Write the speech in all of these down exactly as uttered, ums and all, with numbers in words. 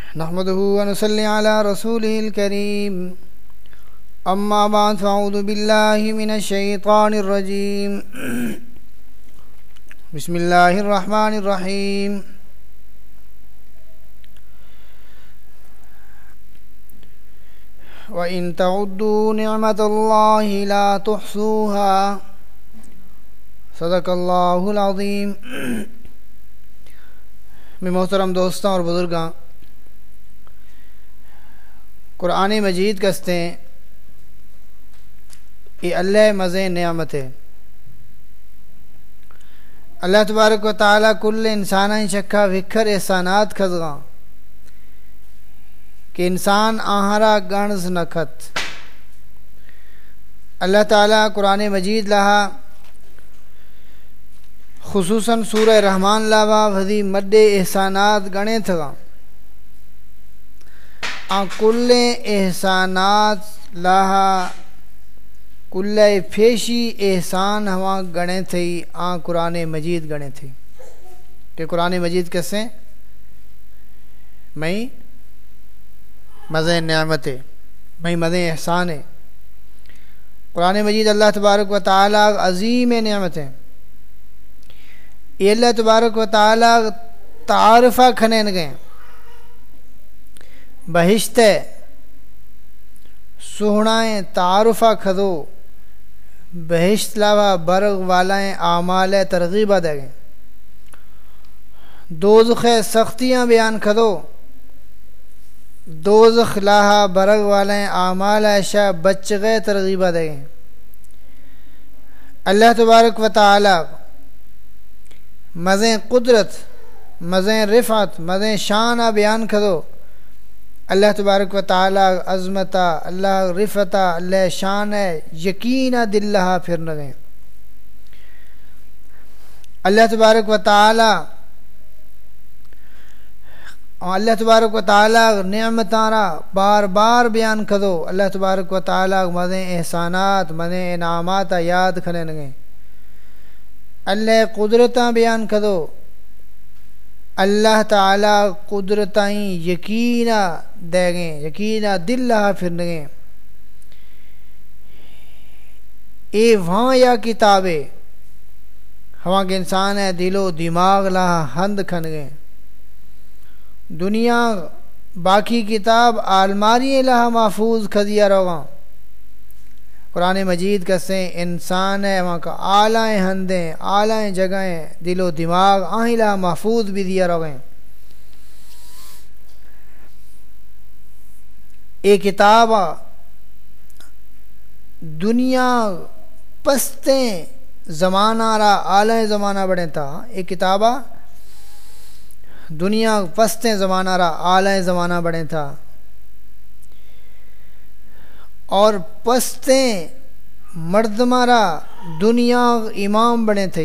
نحمده ونصلي على رسوله الكريم أما بعد فأعوذ بالله من الشيطان الرجيم بسم الله الرحمن الرحيم وإن تعدوا نعمة الله لا تحصوها صدق اللہ العظیم۔ میں محترم دوستاں اور بزرگاں، قرآن مجید کستے ہیں یہ اللہ مزے نعمت ہے۔ اللہ تبارک و تعالیٰ کل انسانہ چکھا وکھر احسانات کھزگاں کہ انسان آہرا گنز نکھت۔ اللہ تعالیٰ قرآن مجید لہا خصوصاً سورہ رحمان لاوا وزی مڈے احسانات گنے تھا آن کل احسانات لاہا کل پھیشی احسان ہوا گنے تھے آن قرآن مجید گنے تھے کہ قرآن مجید کیسے میں مزے نعمت ہے، میں مزے احسان ہے۔ قرآن مجید اللہ تبارک و تعالیٰ عظیم نعمت ہے۔ یہ اللہ تبارک و تعالیٰ تعارفہ کھنین گئے بہشت سہنائیں تعارفہ کھدو بہشت لاوا برغ والائیں اعمال ترغیبہ دے گئے دوزخ سختیاں بیان کھدو دوزخ لاہا برغ والائیں اعمال ایشا بچ گئے ترغیبہ دے گئے۔ اللہ تبارک و تعالیٰ مزیں قدرت، مزیں رفعت، مزیں شانہ بیان کھدو اللہ تبارک و تعالیٰ عظمتہ، اللہ رفعتہ، اللہ شان ہے یقینہ دل لہا پھر نگیں۔ اللہ تبارک و تعالیٰ اللہ تبارک و تعالیٰ نعمتارا بار بار بیان کھدو اللہ تبارک و تعالیٰ مزیں احسانات مزیں انعامات یاد کھنے نگیں۔ اللہ قدرتاں بیان کھدو اللہ تعالیٰ قدرتائیں یقینہ دے گئیں یقینہ دل لہا پھرنگیں۔ اے وہاں یا کتابیں ہواں کے انسان ہے دل و دماغ لہا ہند کھن گئیں۔ دنیا باقی کتاب آلماری لہا محفوظ کھدیا رواں۔ قرآن مجید کسے انسان ہے وہاں کا اعلیٰ ہندیں اعلیٰ جگہیں دل و دماغ آہیں لہا محفوظ بھی دیا رویں۔ ایک کتاب دنیا پستیں زمانہ را اعلیٰ زمانہ بڑھیں تھا ایک کتاب دنیا پستیں زمانہ را اعلیٰ زمانہ بڑھیں تھا اور پستیں مردمارا دنیا امام بنے تھے۔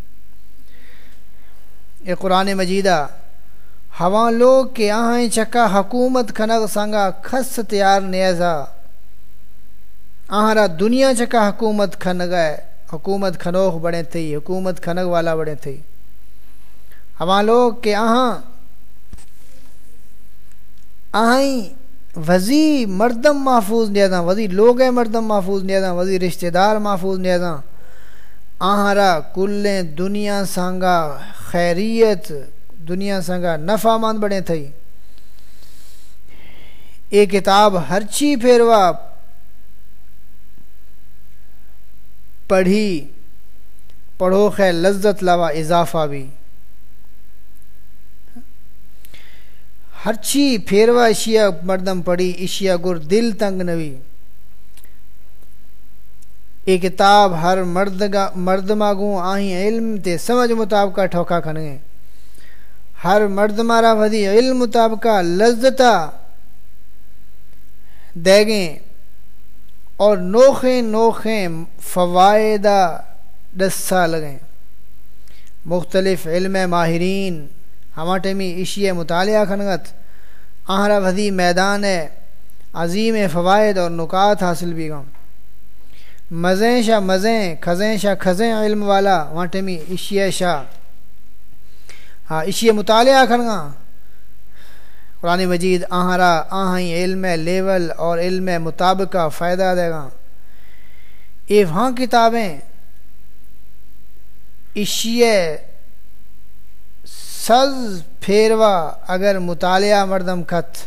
یہ قرآن مجیدہ ہواں لوگ کے آہیں چکا حکومت کھنگ سنگا کھس تیار نیزا آہرا دنیا چکا حکومت کھنگ گئے حکومت کھنوخ بڑے تھے حکومت کھنگ والا بڑے تھے۔ ہواں لوگ کے آہاں آہیں وزی مردم محفوظ نیازاں وزی لوگ مردم محفوظ نیازاں وزی رشتہ دار محفوظ نیازاں آہرا کل دنیا سانگا خیریت دنیا سانگا نفع مند بڑے تھے۔ ایک کتاب ہرچی پھیروا پڑھی پڑھو خیر لذت لوا اضافہ بھی ہرچی پھیروا اشیا مردم پڑھی اشیا گر دل تنگ نوی۔ ایک کتاب ہر مرد مرد ماگوں آہیں علم تے سمجھ مطابقہ ٹھوکا کھنگیں ہر مرد مارا ودی علم مطابقہ لذتا دے گیں اور نوخیں نوخیں فوائدہ ڈسا لگیں۔ مختلف علم ماہرین ہماٹے میں اشیاء مطالعہ کھنگت آہرا وزی میدان ہے عظیم فوائد اور نکات حاصل بھی گا مزیں شاہ مزیں کھزیں شاہ کھزیں علم والا وانٹے میں اشیاء شاہ ہاں اشیاء مطالعہ کھنگا قرآن مجید آہرا آہیں علم لیول اور علم مطابقہ فائدہ دے گا. اے وہاں کتابیں اشیے سز پھیروا اگر مطالعہ مردم کت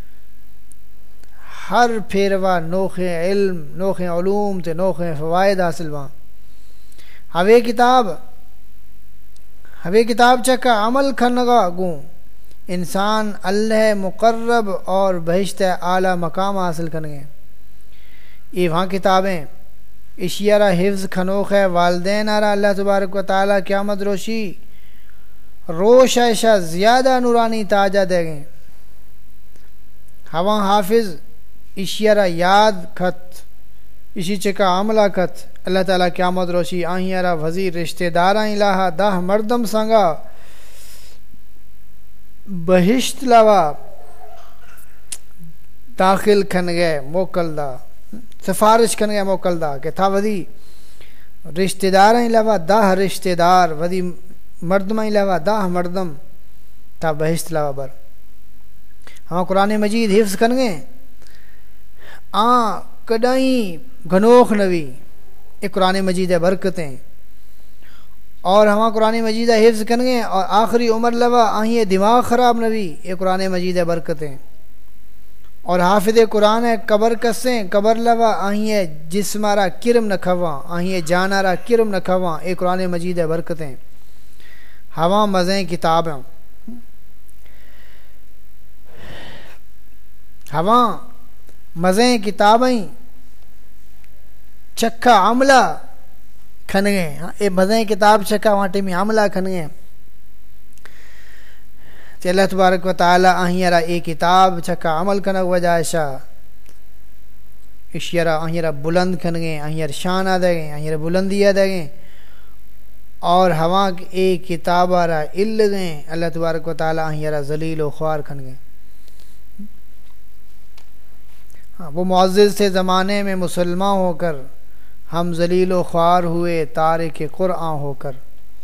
ہر پھیروا نوخے علم نوخے علوم تے نوخے فوائد حاصل وہاں. ہوے کتاب ہوے کتاب چکا عمل کھنگا گوں انسان اللہ مقرب اور بہشت اعلیٰ مقام حاصل کرنگے. یہ وہاں کتابیں اشیارہ حفظ کھنوخ ہے والدین آرہ اللہ تبارک و تعالیٰ قیامت روشی روش ایشا زیادہ نورانی تاجہ دے گئے. ہواں حافظ اشیارہ یاد کھت اسی چکا عملہ کھت اللہ تعالیٰ قیامت روشی آہیارہ وزیر رشتہ دارائیں الہا دہ مردم سنگا بہشت لوا داخل کھن گئے موکل دا سفارش کھن گئے موکل دا کہ تھا ودی رشتہ دارائیں لوا دہ رشتہ دار ودی مردمائیں لوا دہ مردم تھا بہشت لوا بر. ہاں قرآن مجید حفظ کھن گئے آن کڈائیں گھنوخ نوی ایک قرآن مجید برکتیں اور ہماں قرآن مجید حفظ کن گے اور آخری عمر لوا آہیں دماغ خراب نوی ایک قرآن مجید برکتیں اور حافظ قرآن قبر کسیں قبر لوا آہیں جسمارا کرم نہ کھواں آہیں جانارا کرم نہ کھواں ایک قرآن مجید برکتیں. ہواں مزیں کتابیں ہواں مزیں کتابیں چکھا عملہ کھن گئے. ہاں اے مزیں کتاب چکھا وانٹے میں عملہ کھن گئے. تے اللہ تبارک و تعالی آہیرہ اے کتاب چکھا عمل کھنگ وجہ شاہ اشیرہ آہیرہ بلند کھن گئے آہیرہ شان آدھے گئے آہیرہ بلندی آدھے گئے اور ہواں اے کتاب آرہ اِل گئے اللہ تبارک و تعالی آہیرہ ذلیل و خوار کھن گئے. ہاں وہ معزز سے زمانے میں مسلمان ہو کر ہم ذلیل و خوار ہوئے تارک قرآن ہو کر.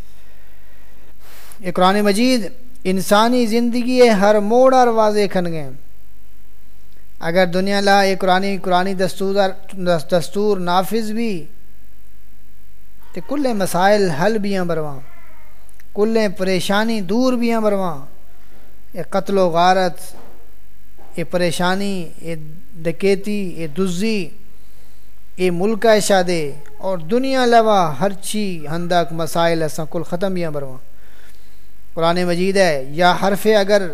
یہ قرآن مجید انسانی زندگی ہر موڑ اور واضح کھن گئے. اگر دنیا لا یہ قرآن قرآن دستور دستور نافذ بھی تو کل مسائل حل بھی ہیں برواں کل پریشانی دور بھی ہیں برواں. یہ قتل و غارت یہ پریشانی یہ ڈکیتی یہ دزی یہ ملک اشادے اور دنیا لوا ہر چی ہندک مسائل ایسا کل ختم بھی ہیں برواں. قرآن مجید ہے یا حرف اگر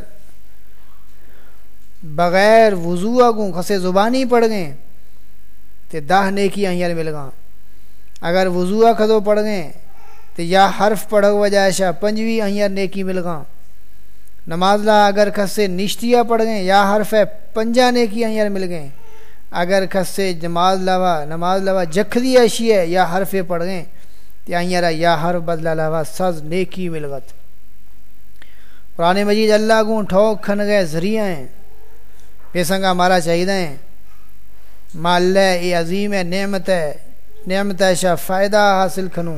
بغیر وضو اگوں خسے زبانی پڑھ گئے تو داہ نیکی آہیار مل گاں. اگر وضو کھدو پڑھ گئے تو یا حرف پڑھ وجہ شاہ پنجوی آہیار نیکی مل گاں. نماز لا اگر کھسے نشتیہ پڑھ گئے یا حرف پنجا نیکی آہیار مل گئے. اگر کھسے نماز لوا نماز لوا جکھ دی اشی ہے یا حرف پڑھ گئے تو آہیارہ یا حرف بدلا لوا سز نیکی مل گت. قرآن مجید اللہ گوں ٹھوک کھن گئے ذریعہ ہیں پیسنگا مارا چاہیدہ ہیں ما اللہ ای عظیم نعمت ہے نعمت ایشا فائدہ حاصل کھنوں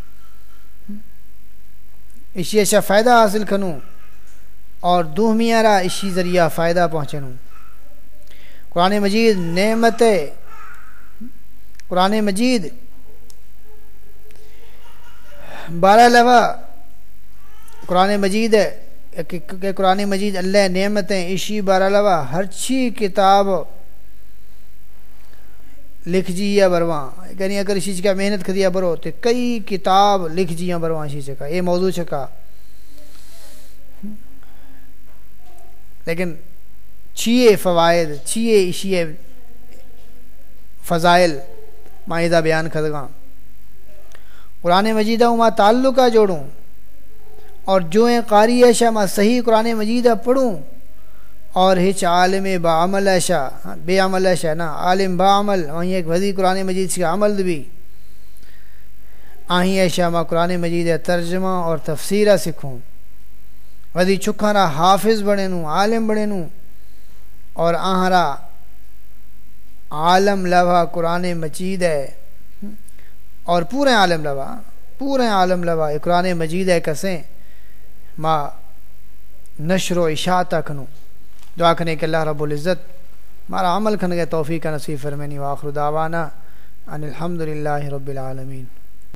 اسی ایشا فائدہ حاصل کھنوں اور دوہمیارا اسی ذریعہ فائدہ پہنچنوں. قرآن مجید نعمت ہے قرآن مجید بارہ لوا قرآن مجید ہے کہ قرآن مجید اللہ نعمتیں اسی بارہ لوا ہر چی کتاب لکھ جیا برواں یعنی اگر اسی چکا محنت کھدیا برو تو کئی کتاب لکھ جیا برواں اسی چکا یہ موضوع چکا لیکن چھیے فوائد چھیے اشیے فضائل معاہدہ بیان کھدگاں. قرآن مجیدہ ما تعلقہ جوڑوں اور جو ہیں قاری ایشا ما صحیح قرآن مجیدہ پڑھوں اور ہچ عالم با عمل ایشا بے عمل ایشا نا عالم با عمل وہیں ایک وزی قرآن مجید سے عمل بھی آہیں ایشا ما قرآن مجید ترجمہ اور تفسیرہ سکھوں وزی چکھارا حافظ بڑے نوں عالم بڑے نوں اور آہرا عالم لوا قرآن مجید ہے اور پورے عالم لوا پورے عالم لوا قرآن مجید ہے کسیں ما نشر و اشاعت کنوں دعا کرنے کہ اللہ رب العزت ہمارا عمل کرنے کے توفیق کا نصیب فرمانی. وآخر دعوانا ان الحمد للہ رب العالمین.